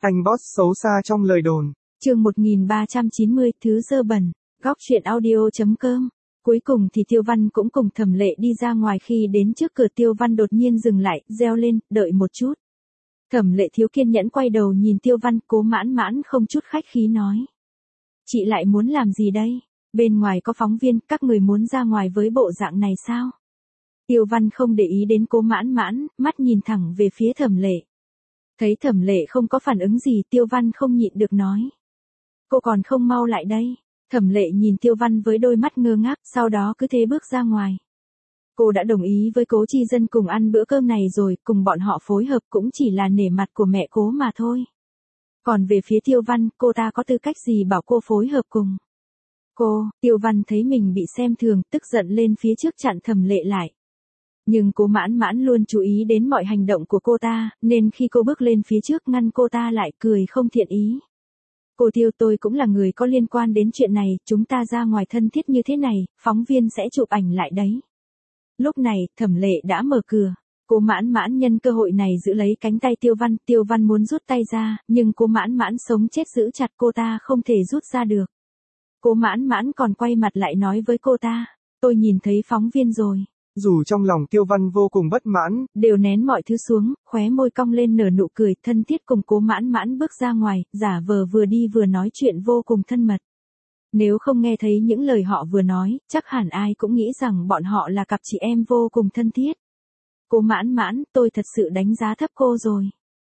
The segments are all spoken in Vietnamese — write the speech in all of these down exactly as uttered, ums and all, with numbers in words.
Anh boss xấu xa trong lời đồn. Chương một nghìn ba trăm chín mươi, thứ dơ bẩn. Góc truyện audio chấm com. Cuối cùng thì Tiêu Văn cũng cùng Thẩm Lệ đi ra ngoài, khi đến trước cửa Tiêu Văn đột nhiên dừng lại, reo lên, đợi một chút. Thẩm Lệ thiếu kiên nhẫn quay đầu nhìn Tiêu Văn, Cố Mãn Mãn không chút khách khí nói. Chị lại muốn làm gì đây? Bên ngoài có phóng viên, các người muốn ra ngoài với bộ dạng này sao? Tiêu Văn không để ý đến Cố Mãn Mãn, mắt nhìn thẳng về phía Thẩm Lệ. Thấy Thẩm Lệ không có phản ứng gì, Tiêu Văn không nhịn được nói. Cô còn không mau lại đây. Thẩm Lệ nhìn Tiêu Văn với đôi mắt ngơ ngác, sau đó cứ thế bước ra ngoài. Cô đã đồng ý với Cố Chi Dân cùng ăn bữa cơm này rồi, cùng bọn họ phối hợp cũng chỉ là nể mặt của mẹ Cố mà thôi. Còn về phía Tiêu Văn, cô ta có tư cách gì bảo cô phối hợp cùng? Cô, Tiêu Văn thấy mình bị xem thường, tức giận lên phía trước chặn Thẩm Lệ lại. Nhưng Cố Mãn Mãn luôn chú ý đến mọi hành động của cô ta, nên khi cô bước lên phía trước ngăn cô ta lại, cười không thiện ý. Cô Tiêu, tôi cũng là người có liên quan đến chuyện này, chúng ta ra ngoài thân thiết như thế này, phóng viên sẽ chụp ảnh lại đấy. Lúc này, Thẩm Lệ đã mở cửa. Cố Mãn Mãn nhân cơ hội này giữ lấy cánh tay Tiêu Văn, Tiêu Văn muốn rút tay ra, nhưng Cố Mãn Mãn sống chết giữ chặt cô ta không thể rút ra được. Cố Mãn Mãn còn quay mặt lại nói với cô ta, tôi nhìn thấy phóng viên rồi. Dù trong lòng Tiêu Văn vô cùng bất mãn, đều nén mọi thứ xuống, khóe môi cong lên nở nụ cười, thân thiết cùng Cố Mãn Mãn bước ra ngoài, giả vờ vừa đi vừa nói chuyện vô cùng thân mật. Nếu không nghe thấy những lời họ vừa nói, chắc hẳn ai cũng nghĩ rằng bọn họ là cặp chị em vô cùng thân thiết. Cố Mãn Mãn, tôi thật sự đánh giá thấp cô rồi.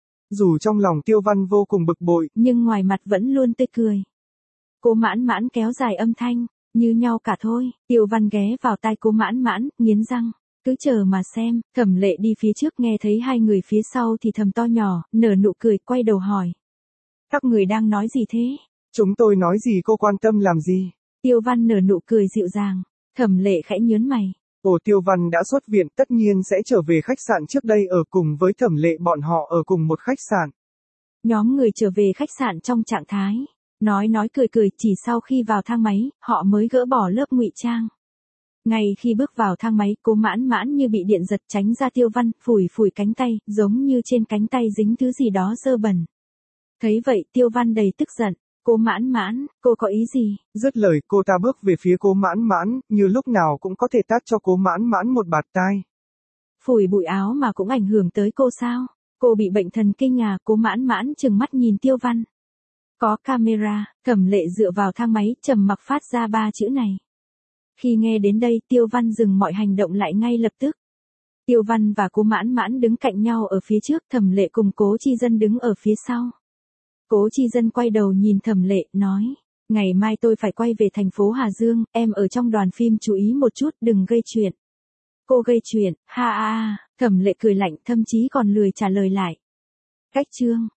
Dù trong lòng Tiêu Văn vô cùng bực bội, nhưng ngoài mặt vẫn luôn tươi cười. Cố Mãn Mãn kéo dài âm thanh, như nhau cả thôi. Tiêu Văn ghé vào tai Cố Mãn Mãn, nghiến răng, cứ chờ mà xem. Thẩm Lệ đi phía trước nghe thấy hai người phía sau thì thầm to nhỏ, nở nụ cười, quay đầu hỏi. Các người đang nói gì thế? Chúng tôi nói gì cô quan tâm làm gì? Tiêu Văn nở nụ cười dịu dàng. Thẩm Lệ khẽ nhớn mày. Ồ, Tiêu Văn đã xuất viện, tất nhiên sẽ trở về khách sạn trước đây ở cùng với Thẩm Lệ, bọn họ ở cùng một khách sạn. Nhóm người trở về khách sạn trong trạng thái nói nói cười cười, chỉ sau khi vào thang máy, họ mới gỡ bỏ lớp ngụy trang. Ngay khi bước vào thang máy, Cố Mãn Mãn như bị điện giật tránh ra Tiêu Văn, phủi phủi cánh tay, giống như trên cánh tay dính thứ gì đó dơ bẩn. Thấy vậy, Tiêu Văn đầy tức giận. Cố Mãn Mãn, cô có ý gì? Dứt lời, cô ta bước về phía Cố Mãn Mãn, như lúc nào cũng có thể tát cho Cố Mãn Mãn một bạt tai. Phủi bụi áo mà cũng ảnh hưởng tới cô sao? Cô bị bệnh thần kinh à? Cố Mãn Mãn trừng mắt nhìn Tiêu Văn. Có camera. Thẩm Lệ dựa vào thang máy, trầm mặc phát ra ba chữ này. Khi nghe đến đây, Tiêu Văn dừng mọi hành động lại ngay lập tức. Tiêu Văn và Cố Mãn Mãn đứng cạnh nhau ở phía trước, Thẩm Lệ cùng Cố Chi Dân đứng ở phía sau. Cố Chi Dân quay đầu nhìn Thẩm Lệ, nói, ngày mai tôi phải quay về thành phố Hà Dương, em ở trong đoàn phim chú ý một chút, đừng gây chuyện. Cô gây chuyện, ha ha ha. Thẩm Lệ cười lạnh, thậm chí còn lười trả lời lại. Cách chương